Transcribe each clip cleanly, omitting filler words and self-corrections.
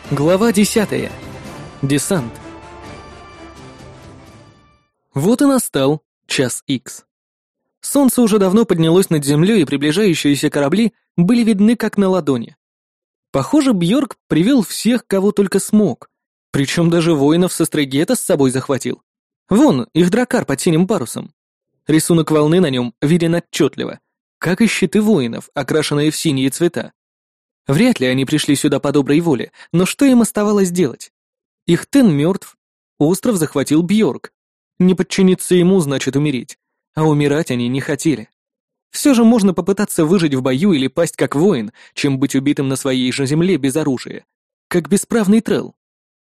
Глава 10. Десант. Вот и настал час икс. Солнце уже давно поднялось над землей, и приближающиеся корабли были видны как на ладони. Похоже, Бьорк привел всех, кого только смог, причем даже воинов со Стригета с собой захватил. Вон, их драккар под синим парусом. Рисунок волны на нем виден отчетливо, как и щиты воинов, окрашенные в синие цвета. Вряд ли они пришли сюда по доброй воле, но что им оставалось делать? Их Тен мертв, остров захватил Бьорк. Не подчиниться ему значит умереть, а умирать они не хотели. Все же можно попытаться выжить в бою или пасть как воин, чем быть убитым на своей же земле без оружия, как бесправный трелл.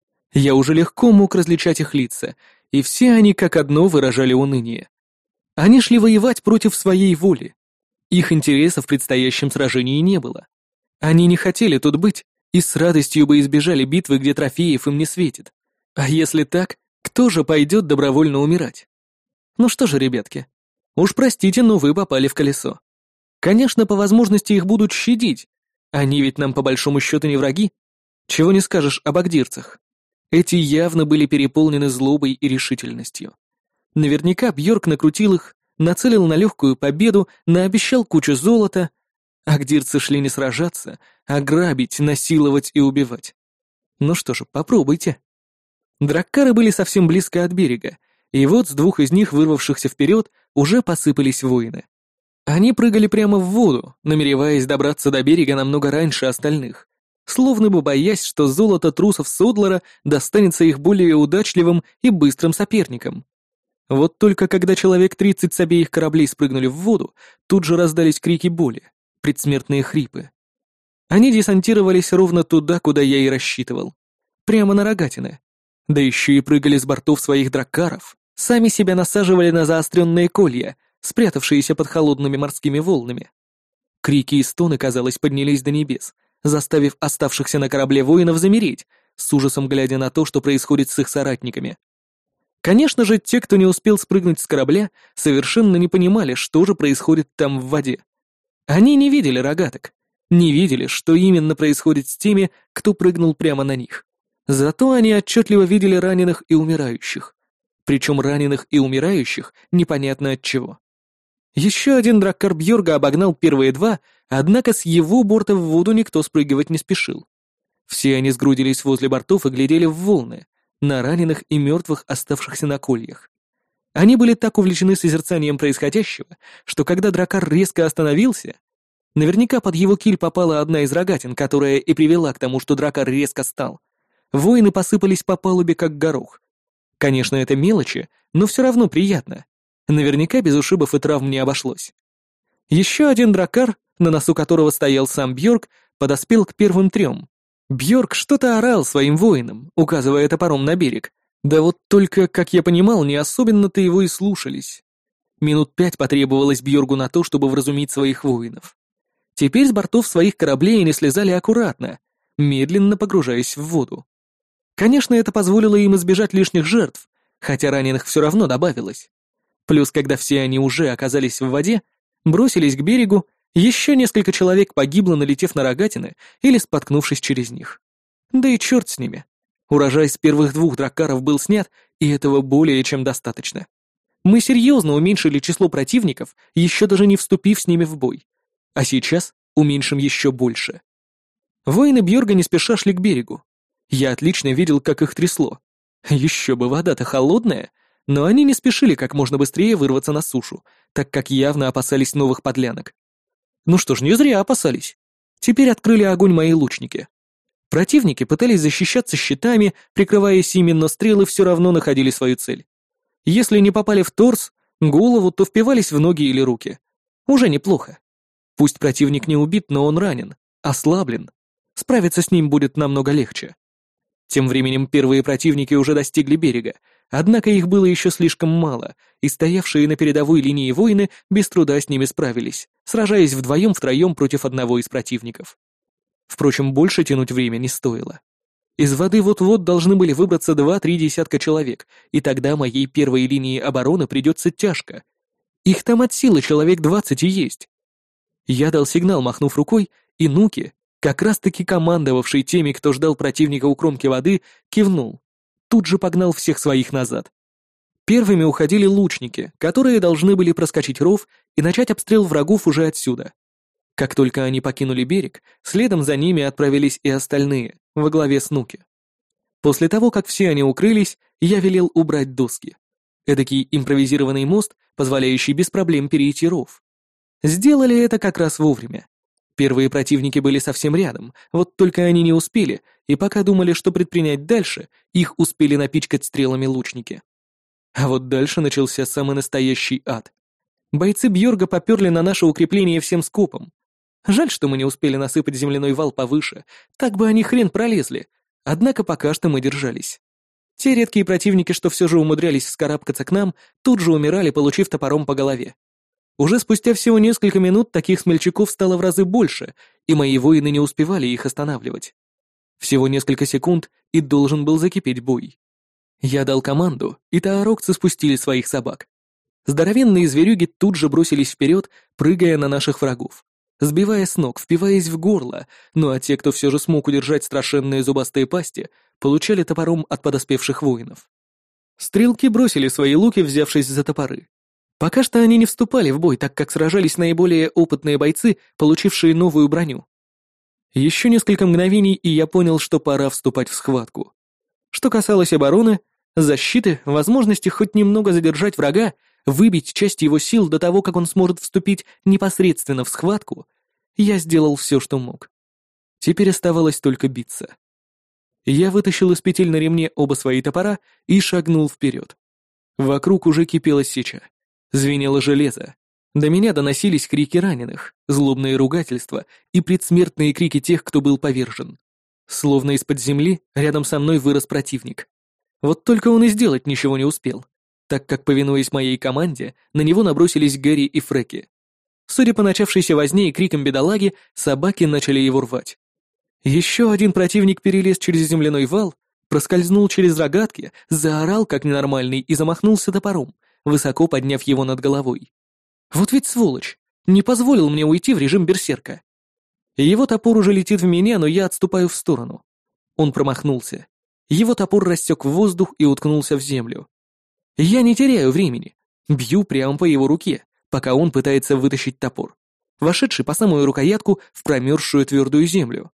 Я уже легко мог различать их лица, и все они как одно выражали уныние. Они шли воевать против своей воли. Их интереса в предстоящем сражении не было. Они не хотели тут быть и с радостью бы избежали битвы, где трофеев им не светит. А если так, кто же пойдет добровольно умирать? Ну что же, ребятки, уж простите, но вы попали в колесо. Конечно, по возможности их будут щадить. Они ведь нам по большому счету не враги. Чего не скажешь об агдирцах. Эти явно были переполнены злобой и решительностью. Наверняка Бьорк накрутил их, нацелил на легкую победу, наобещал кучу золота. Агдирцы шли не сражаться, а грабить, насиловать и убивать. Ну что же, попробуйте. Драккары были совсем близко от берега, и вот с двух из них, вырвавшихся вперед, уже посыпались воины. Они прыгали прямо в воду, намереваясь добраться до берега намного раньше остальных, словно бы боясь, что золото трусов Содлара достанется их более удачливым и быстрым соперникам. Вот только когда человек 30 с обеих кораблей спрыгнули в воду, тут же раздались крики боли, предсмертные хрипы. Они десантировались ровно туда, куда я и рассчитывал. Прямо на рогатины. Да еще и прыгали с бортов своих драккаров, сами себя насаживали на заостренные колья, спрятавшиеся под холодными морскими волнами. Крики и стоны, казалось, поднялись до небес, заставив оставшихся на корабле воинов замереть, с ужасом глядя на то, что происходит с их соратниками. Конечно же, те, кто не успел спрыгнуть с корабля, совершенно не понимали, что же происходит там в воде. Они не видели рогаток, не видели, что именно происходит с теми, кто прыгнул прямо на них. Зато они отчетливо видели раненых и умирающих. Причем раненых и умирающих непонятно от чего. Еще один драккар Бьорга обогнал первые два, однако с его борта в воду никто спрыгивать не спешил. Все они сгрудились возле бортов и глядели в волны, на раненых и мертвых, оставшихся на кольях. Они были так увлечены созерцанием происходящего, что когда драккар резко остановился, наверняка под его киль попала одна из рогатин, которая и привела к тому, что драккар резко стал. Воины посыпались по палубе, как горох. Конечно, это мелочи, но все равно приятно. Наверняка без ушибов и травм не обошлось. Еще один драккар, на носу которого стоял сам Бьорк, подоспел к первым трем. Бьорк что-то орал своим воинам, указывая топором на берег. Да вот только, как я понимал, не особенно-то его и слушались. Минут 5 потребовалось Бьоргу на то, чтобы вразумить своих воинов. Теперь с бортов своих кораблей они слезали аккуратно, медленно погружаясь в воду. Конечно, это позволило им избежать лишних жертв, хотя раненых все равно добавилось. Плюс, когда все они уже оказались в воде, бросились к берегу, еще несколько человек погибло, налетев на рогатины или споткнувшись через них. Да и черт с ними. Урожай с первых двух драккаров был снят, и этого более чем достаточно. Мы серьезно уменьшили число противников, еще даже не вступив с ними в бой. А сейчас уменьшим еще больше. Воины Бьорга не спеша шли к берегу. Я отлично видел, как их трясло. Еще бы, вода-то холодная, но они не спешили как можно быстрее вырваться на сушу, так как явно опасались новых подлянок. Ну что ж, не зря опасались. Теперь открыли огонь мои лучники. Противники пытались защищаться щитами, прикрываясь ими, но стрелы все равно находили свою цель. Если не попали в торс, голову, то впивались в ноги или руки. Уже неплохо. Пусть противник не убит, но он ранен, ослаблен. Справиться с ним будет намного легче. Тем временем первые противники уже достигли берега, однако их было еще слишком мало, и стоявшие на передовой линии воины без труда с ними справились, сражаясь вдвоем-втроем против одного из противников. Впрочем, больше тянуть время не стоило. Из воды вот-вот должны были выбраться 2-3 десятка человек, и тогда моей первой линии обороны придется тяжко. Их там от силы человек 20 и есть. Я дал сигнал, махнув рукой, и нуки, Как раз-таки командовавший теми, кто ждал противника у кромки воды, кивнул. Тут же погнал всех своих назад. Первыми уходили лучники, которые должны были проскочить ров и начать обстрел врагов уже отсюда. Как только они покинули берег, следом за ними отправились и остальные, во главе с Нуки. После того, как все они укрылись, я велел убрать доски. Эдакий импровизированный мост, позволяющий без проблем перейти ров. Сделали это как раз вовремя. Первые противники были совсем рядом, вот только они не успели, и пока думали, что предпринять дальше, их успели напичкать стрелами лучники. А вот дальше начался самый настоящий ад. Бойцы Бьорга поперли на наше укрепление всем скопом. Жаль, что мы не успели насыпать земляной вал повыше, так бы они хрен пролезли, однако пока что мы держались. Те редкие противники, что все же умудрялись вскарабкаться к нам, тут же умирали, получив топором по голове. Уже спустя всего несколько минут таких смельчаков стало в разы больше, и мои воины не успевали их останавливать. Всего несколько секунд, и должен был закипеть бой. Я дал команду, и таарокцы спустили своих собак. Здоровенные зверюги тут же бросились вперед, прыгая на наших врагов, сбивая с ног, впиваясь в горло, ну а те, кто все же смог удержать страшенные зубастые пасти, получали топором от подоспевших воинов. Стрелки бросили свои луки, взявшись за топоры. Пока что они не вступали в бой, так как сражались наиболее опытные бойцы, получившие новую броню. Еще несколько мгновений, и я понял, что пора вступать в схватку. Что касалось обороны, защиты, возможности хоть немного задержать врага, выбить часть его сил до того, как он сможет вступить непосредственно в схватку, я сделал все, что мог. Теперь оставалось только биться. Я вытащил из петель на ремне оба свои топора и шагнул вперед. Вокруг уже кипела сеча. Звенело железо. До меня доносились крики раненых, злобные ругательства и предсмертные крики тех, кто был повержен. Словно из-под земли рядом со мной вырос противник. Вот только он и сделать ничего не успел, так как, повинуясь моей команде, на него набросились Гэри и Фреки. Судя по начавшейся возне и крикам бедолаги, собаки начали его рвать. Еще один противник перелез через земляной вал, проскользнул через рогатки, заорал как ненормальный и замахнулся топором, высоко подняв его над головой. Вот ведь сволочь, не позволил мне уйти в режим берсерка. Его топор уже летит в меня, но я отступаю в сторону. Он промахнулся. Его топор рассек в воздух и уткнулся в землю. Я не теряю времени. Бью прямо по его руке, пока он пытается вытащить топор, вошедший по самую рукоятку в промерзшую твердую землю.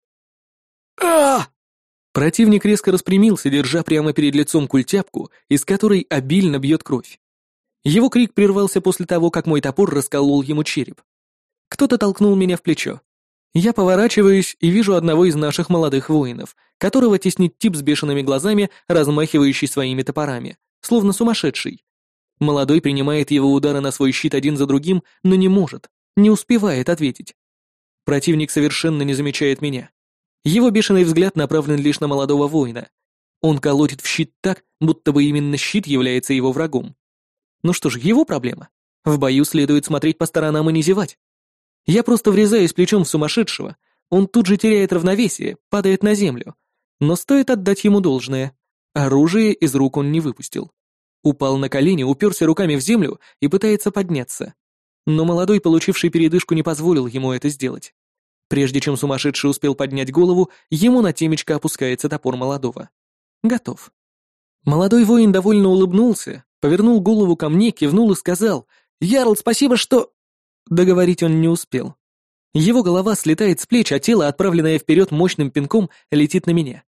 А! Противник резко распрямился, держа прямо перед лицом культяпку, из которой обильно бьет кровь. Его крик прервался после того, как мой топор расколол ему череп. Кто-то толкнул меня в плечо. Я поворачиваюсь и вижу одного из наших молодых воинов, которого теснит тип с бешеными глазами, размахивающий своими топорами, словно сумасшедший. Молодой принимает его удары на свой щит один за другим, но не может, не успевает ответить. Противник совершенно не замечает меня. Его бешеный взгляд направлен лишь на молодого воина. Он колотит в щит так, будто бы именно щит является его врагом. Ну что ж, его проблема. В бою следует смотреть по сторонам и не зевать. Я просто врезаюсь плечом в сумасшедшего, он тут же теряет равновесие, падает на землю. Но стоит отдать ему должное. Оружие из рук он не выпустил. Упал на колени, уперся руками в землю и пытается подняться. Но молодой, получивший передышку, не позволил ему это сделать. Прежде чем сумасшедший успел поднять голову, ему на темечко опускается топор молодого. Готов. Молодой воин довольно улыбнулся, повернул голову ко мне, кивнул и сказал: «Ярл, спасибо, что...» Договорить он не успел. Его голова слетает с плеч, а тело, отправленное вперед мощным пинком, летит на меня.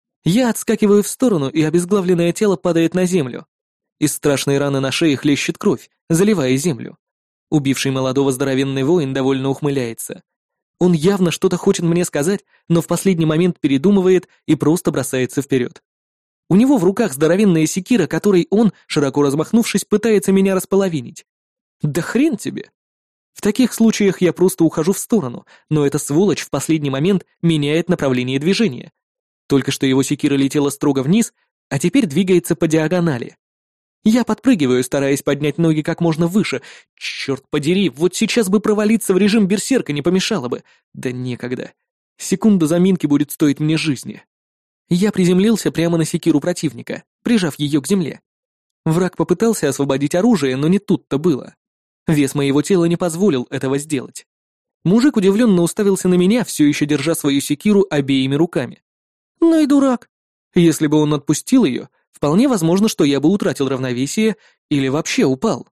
Я отскакиваю в сторону, и обезглавленное тело падает на землю. Из страшной раны на шее хлещет кровь, заливая землю. Убивший молодого здоровенный воин довольно ухмыляется. Он явно что-то хочет мне сказать, но в последний момент передумывает и просто бросается вперед. У него в руках здоровенная секира, которой он, широко размахнувшись, пытается меня располовинить. Да хрен тебе! В таких случаях я просто ухожу в сторону, но эта сволочь в последний момент меняет направление движения. Только что его секира летела строго вниз, а теперь двигается по диагонали. Я подпрыгиваю, стараясь поднять ноги как можно выше. Черт подери, вот сейчас бы провалиться в режим берсерка не помешало бы. Да некогда. Секунда заминки будет стоить мне жизни. Я приземлился прямо на секиру противника, прижав ее к земле. Враг попытался освободить оружие, но не тут-то было. Вес моего тела не позволил этого сделать. Мужик удивленно уставился на меня, все еще держа свою секиру обеими руками. Ну и дурак. Если бы он отпустил ее, вполне возможно, что я бы утратил равновесие или вообще упал.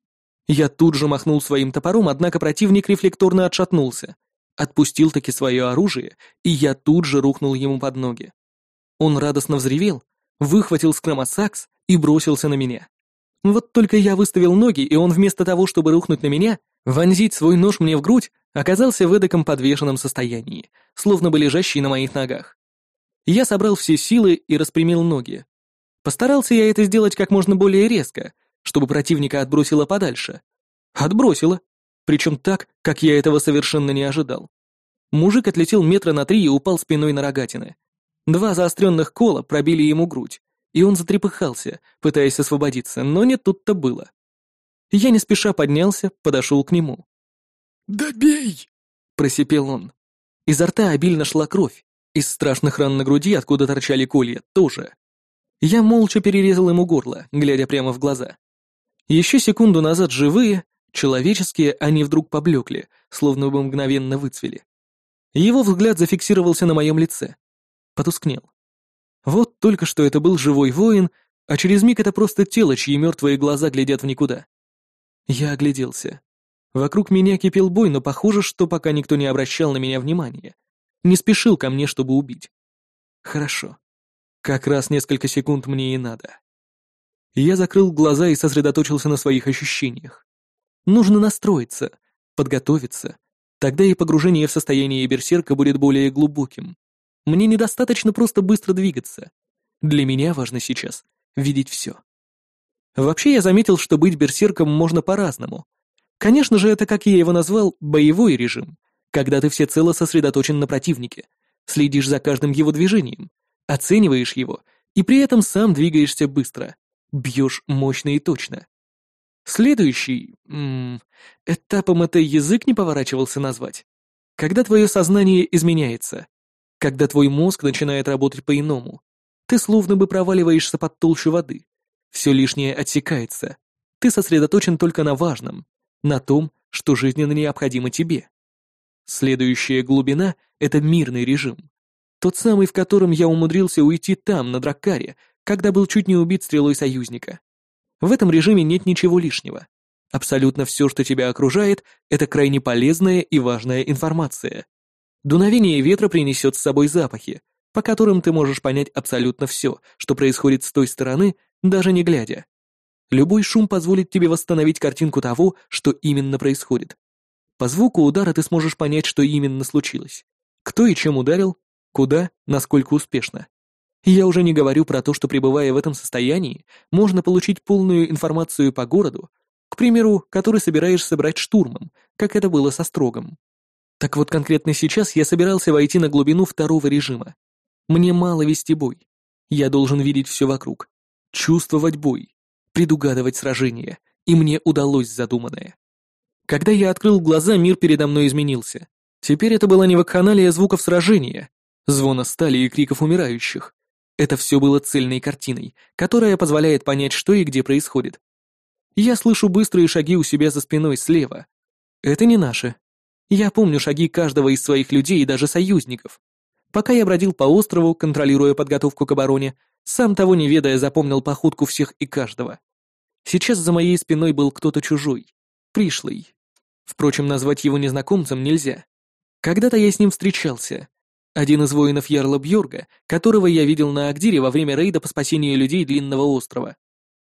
Я тут же махнул своим топором, однако противник рефлекторно отшатнулся. Отпустил таки свое оружие, и я тут же рухнул ему под ноги. Он радостно взревел, выхватил скромосакс и бросился на меня. Вот только я выставил ноги, и он вместо того, чтобы рухнуть на меня, вонзить свой нож мне в грудь, оказался в эдаком подвешенном состоянии, словно бы лежащий на моих ногах. Я собрал все силы и распрямил ноги. Постарался я это сделать как можно более резко, чтобы противника отбросило подальше. Отбросило. Причем так, как я этого совершенно не ожидал. Мужик отлетел метра на 3 и упал спиной на рогатины. 2 заостренных кола пробили ему грудь, и он затрепыхался, пытаясь освободиться, но не тут-то было. Я не спеша поднялся, подошел к нему. «Добей!» — просипел он. Изо рта обильно шла кровь, из страшных ран на груди, откуда торчали колья, тоже. Я молча перерезал ему горло, глядя прямо в глаза. Еще секунду назад живые, человеческие, они вдруг поблекли, словно бы мгновенно выцвели. Его взгляд зафиксировался на моем лице. Потускнел. Вот только что это был живой воин, а через миг это просто тело, чьи мертвые глаза глядят в никуда. Я огляделся. Вокруг меня кипел бой, но похоже, что пока никто не обращал на меня внимания. Не спешил ко мне, чтобы убить. Хорошо. Как раз несколько секунд мне и надо. Я закрыл глаза и сосредоточился на своих ощущениях. Нужно настроиться, подготовиться. Тогда и погружение в состояние берсерка будет более глубоким. Мне недостаточно просто быстро двигаться. Для меня важно сейчас видеть все. Вообще я заметил, что быть берсерком можно по-разному. Конечно же, это, как я его назвал, боевой режим, когда ты всецело сосредоточен на противнике, следишь за каждым его движением, оцениваешь его и при этом сам двигаешься быстро, бьешь мощно и точно. Следующий... этапом это язык не поворачивался назвать. Когда твое сознание изменяется, когда твой мозг начинает работать по-иному, ты словно бы проваливаешься под толщу воды, все лишнее отсекается, ты сосредоточен только на важном, на том, что жизненно необходимо тебе. Следующая глубина — это мирный режим, тот самый, в котором я умудрился уйти там, на Драккаре, когда был чуть не убит стрелой союзника. В этом режиме нет ничего лишнего. Абсолютно все, что тебя окружает, это крайне полезная и важная информация. Дуновение ветра принесет с собой запахи, по которым ты можешь понять абсолютно все, что происходит с той стороны, даже не глядя. Любой шум позволит тебе восстановить картинку того, что именно происходит. По звуку удара ты сможешь понять, что именно случилось. Кто и чем ударил, куда, насколько успешно. Я уже не говорю про то, что, пребывая в этом состоянии, можно получить полную информацию по городу, к примеру, который собираешься брать штурмом, как это было со Строгом. Так вот, конкретно сейчас я собирался войти на глубину второго режима. Мне мало вести бой. Я должен видеть все вокруг, чувствовать бой, предугадывать сражения, и мне удалось задуманное. Когда я открыл глаза, мир передо мной изменился. Теперь это была не вакханалия звуков сражения, звона стали и криков умирающих. Это все было цельной картиной, которая позволяет понять, что и где происходит. Я слышу быстрые шаги у себя за спиной слева. Это не наши. Я помню шаги каждого из своих людей и даже союзников. Пока я бродил по острову, контролируя подготовку к обороне, сам того не ведая запомнил походку всех и каждого. Сейчас за моей спиной был кто-то чужой, пришлый. Впрочем, назвать его незнакомцем нельзя. Когда-то я с ним встречался. Один из воинов Ярла Бьорга, которого я видел на Агдире во время рейда по спасению людей Длинного острова.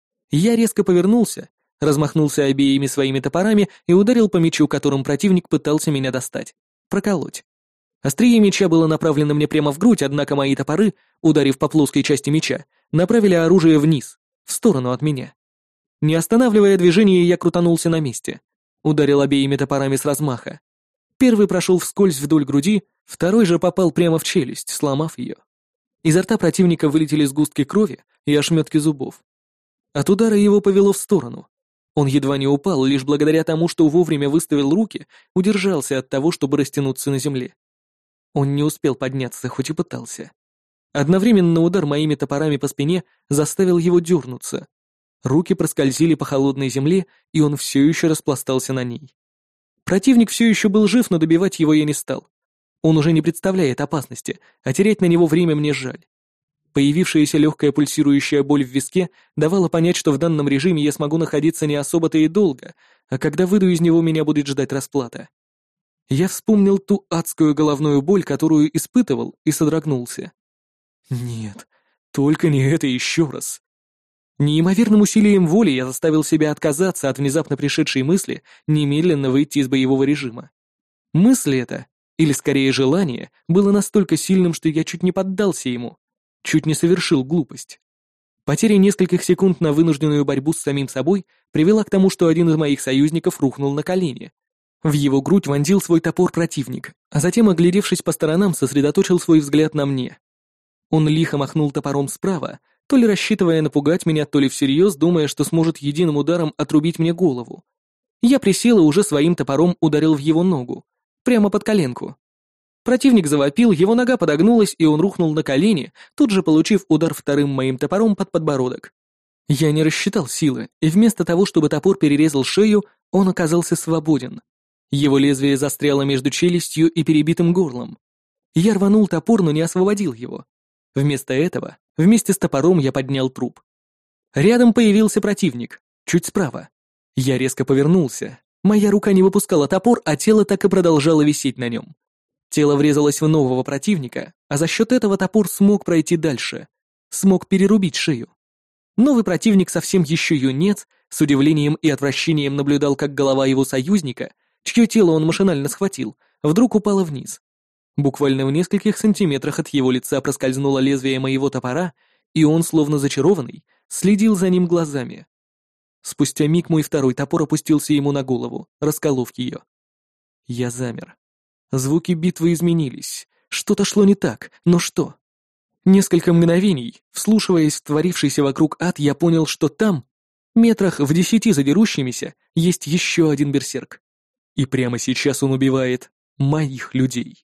Я резко повернулся, размахнулся обеими своими топорами и ударил по мечу, которым противник пытался меня достать, проколоть. Острие меча было направлено мне прямо в грудь, однако мои топоры, ударив по плоской части меча, направили оружие вниз, в сторону от меня. Не останавливая движение, я крутанулся на месте, ударил обеими топорами с размаха. Первый прошел вскользь вдоль груди, второй же попал прямо в челюсть, сломав ее. Изо рта противника вылетели сгустки крови и ошметки зубов. От удара его повело в сторону. Он едва не упал, лишь благодаря тому, что вовремя выставил руки, удержался от того, чтобы растянуться на земле. Он не успел подняться, хоть и пытался. Одновременно удар моими топорами по спине заставил его дернуться. Руки проскользили по холодной земле, и он все еще распластался на ней. Противник все еще был жив, но добивать его я не стал. Он уже не представляет опасности, а терять на него время мне жаль. Появившаяся легкая пульсирующая боль в виске давала понять, что в данном режиме я смогу находиться не особо-то и долго, а когда выйду из него, меня будет ждать расплата. Я вспомнил ту адскую головную боль, которую испытывал, и содрогнулся. Нет, только не это еще раз. Неимоверным усилием воли я заставил себя отказаться от внезапно пришедшей мысли немедленно выйти из боевого режима. Мысль эта, или скорее желание, было настолько сильным, что я чуть не поддался ему, чуть не совершил глупость. Потеря нескольких секунд на вынужденную борьбу с самим собой привела к тому, что один из моих союзников рухнул на колени. В его грудь вонзил свой топор противник, а затем, оглядевшись по сторонам, сосредоточил свой взгляд на мне. Он лихо махнул топором справа, то ли рассчитывая напугать меня, то ли всерьез, думая, что сможет единым ударом отрубить мне голову. Я присел и уже своим топором ударил в его ногу, прямо под коленку. Противник завопил, его нога подогнулась, и он рухнул на колени, тут же получив удар вторым моим топором под подбородок. Я не рассчитал силы, и вместо того, чтобы топор перерезал шею, он оказался свободен. Его лезвие застряло между челюстью и перебитым горлом. Я рванул топор, но не освободил его. Вместо этого, вместе с топором я поднял труп. Рядом появился противник, чуть справа. Я резко повернулся. Моя рука не выпускала топор, а тело так и продолжало висеть на нем. Тело врезалось в нового противника, а за счет этого топор смог пройти дальше. Смог перерубить шею. Новый противник, совсем еще юнец, с удивлением и отвращением наблюдал, как голова его союзника, чье тело он машинально схватил, вдруг упала вниз. Буквально в нескольких сантиметрах от его лица проскользнуло лезвие моего топора, и он, словно зачарованный, следил за ним глазами. Спустя миг мой второй топор опустился ему на голову, расколов ее. Я замер. Звуки битвы изменились. Что-то шло не так, но что? Несколько мгновений, вслушиваясь в творившийся вокруг ад, я понял, что там, метрах в 10 за дерущимися, есть еще один берсерк. И прямо сейчас он убивает моих людей.